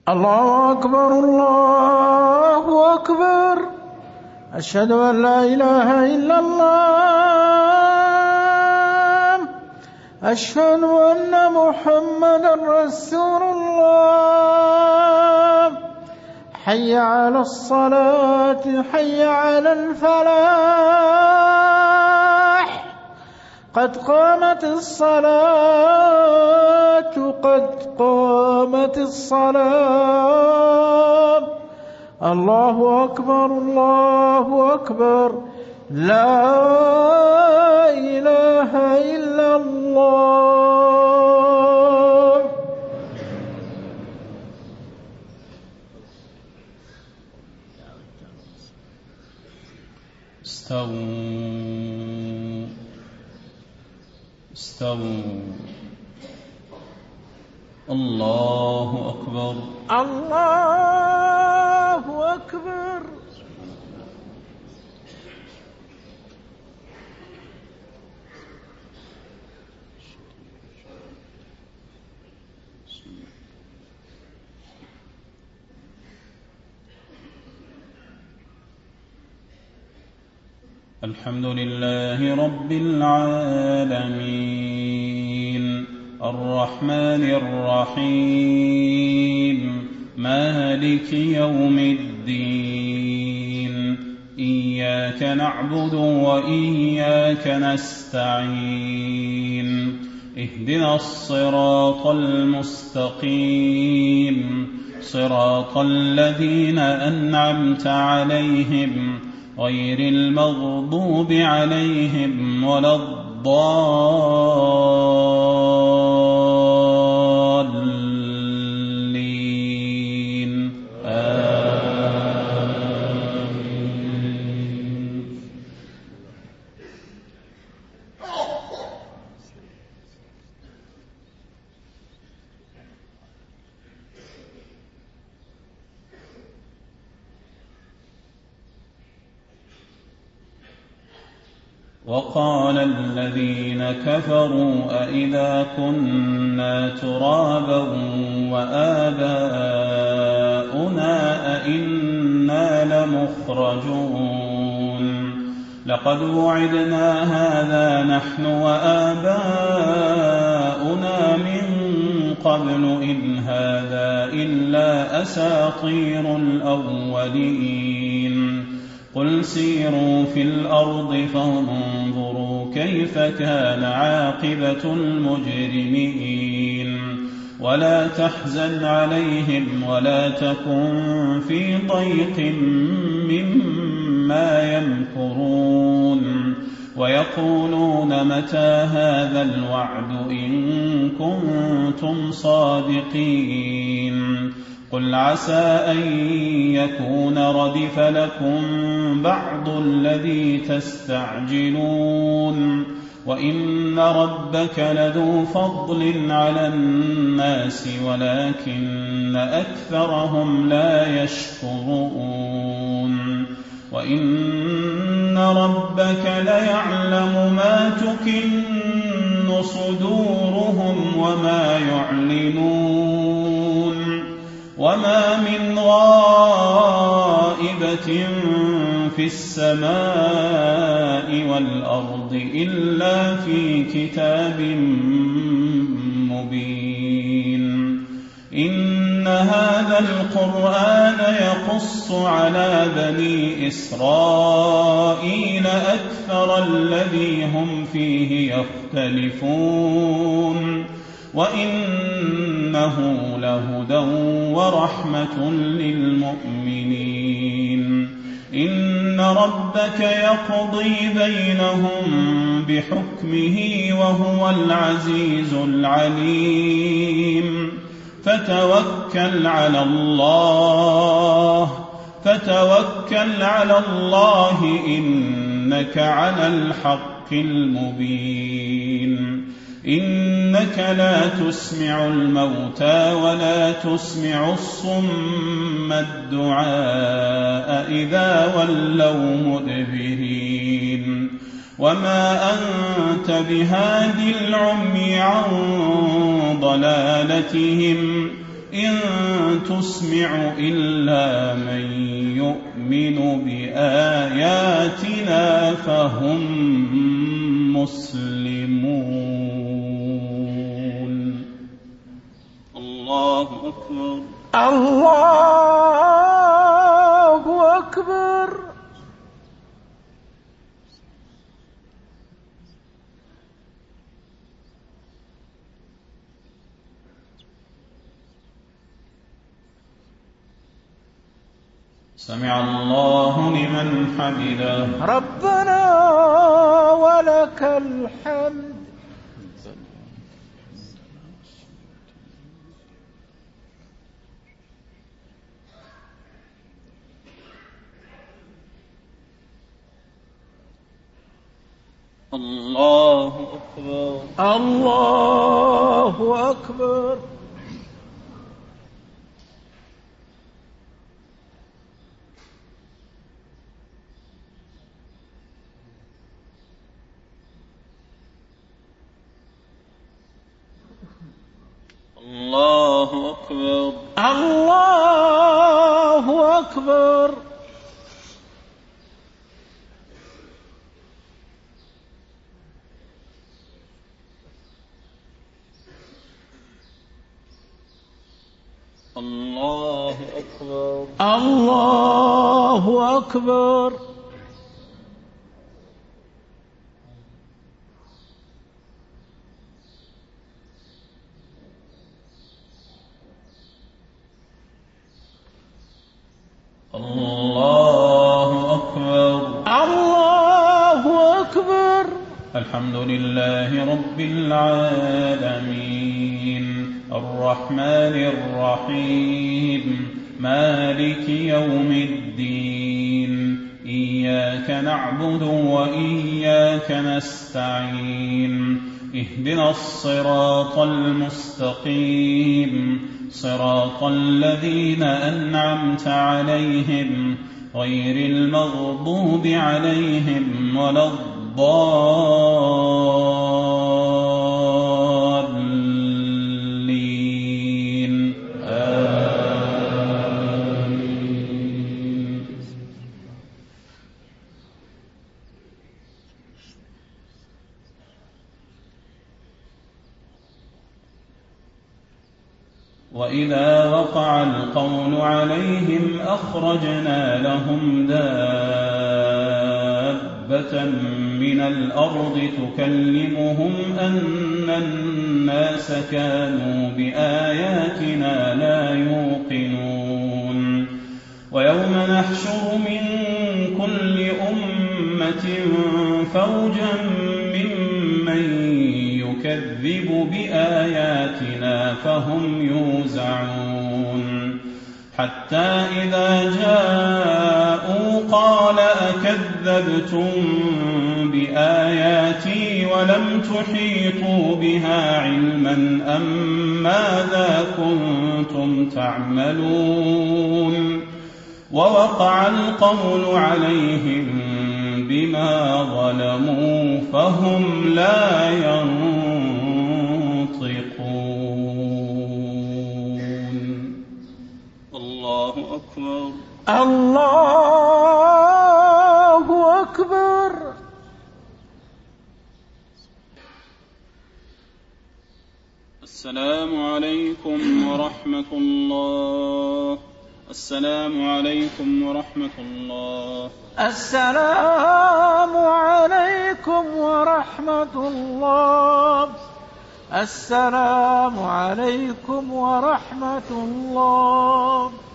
الله أكبر الله أكبر. أشهد أن لا إله إلا الله. أشهد أن محمدا رسول الله. حي على الصلاة حي على الفلاح. قد قامت الصلاة قد قامت الصلاة. الله أكبر الله أكبر. لا إله إلا الله. استووا. الله أكبر الله أكبر. الحمد لله رب العالمين الرحمن الرحيم مالك يوم الدين. إياك نعبد وإياك نستعين. اهدنا الصراط المستقيم صراط الذين أنعمت عليهم غير المغضوب عليهم ولا الضالين. آمين. وقال الذين كفروا أئذا كنا ترابا وآباؤنا أئنا لمخرجون. لقد وعدنا هذا نحن وآباؤنا من قبل إن هذا إلا أساطير الأولين. قل سيروا في الأرض فانظروا كيف كان عاقبة المجرمين. ولا تحزن عليهم ولا تكن في ضيق مما يمكرون. ويقولون متى هذا الوعد إن كنتم صادقين. قل عسى أن يكون ردف لكم بعض الذي تستعجلون. وإن ربك لذو فضل على الناس ولكن أكثرهم لا يشكرون. وإن ربك ليعلم ما تكن صدورهم وما يعلنون. وما من غائبة في السماء والأرض إلا في كتاب مبين. إن هذا القرآن يقص على بني إسرائيل أكثر الذي هم فيه يختلفون. وإنه لهدى ورحمة للمؤمنين. إن ربك يقضي بينهم بحكمه وهو العزيز العليم. فتوكل على الله إنك على الحق المبين. إنك لا تسمع الموتى ولا تسمع الصم الدعاء إذا ولوا مدبرين. وما أنت بهاد العمي عن ضلالتهم إن تسمع إلا من يؤمن بآياتنا فهم مسلمون. الله أكبر. الله أكبر. سمع الله لمن حمده. ربنا ولك الحمد. الله أكبر. الله أكبر. الله أكبر. الله أكبر. الله أكبر. الله أكبر. الله أكبر. الله أكبر. الحمد لله رب العالمين الرحمن الرحيم مالك يوم الدين إياك نعبد وإياك نستعين اهدنا الصراط المستقيم صراط الذين أنعمت عليهم غير المغضوب عليهم ولا الضالين آمين. وإذا وقع القول عليهم أخرجنا لهم دابة من الأرض تكلمهم أن الناس كانوا بآياتنا لا يوقنون ويوم نحشر من كل أمة فوجا ممن يكذب بآياتنا فهم يوزعون حتى إذا جاءوا قال أكذبتم بآياتي ولم تحيطوا بها علما أم ماذا كنتم تعملون ووقع القول عليهم بما ظلموا فهم لا ينطقون. الله أكبر. الله أكبر. السلام عليكم ورحمة الله. السلام عليكم ورحمة الله. السلام عليكم ورحمة الله. السلام عليكم ورحمة الله.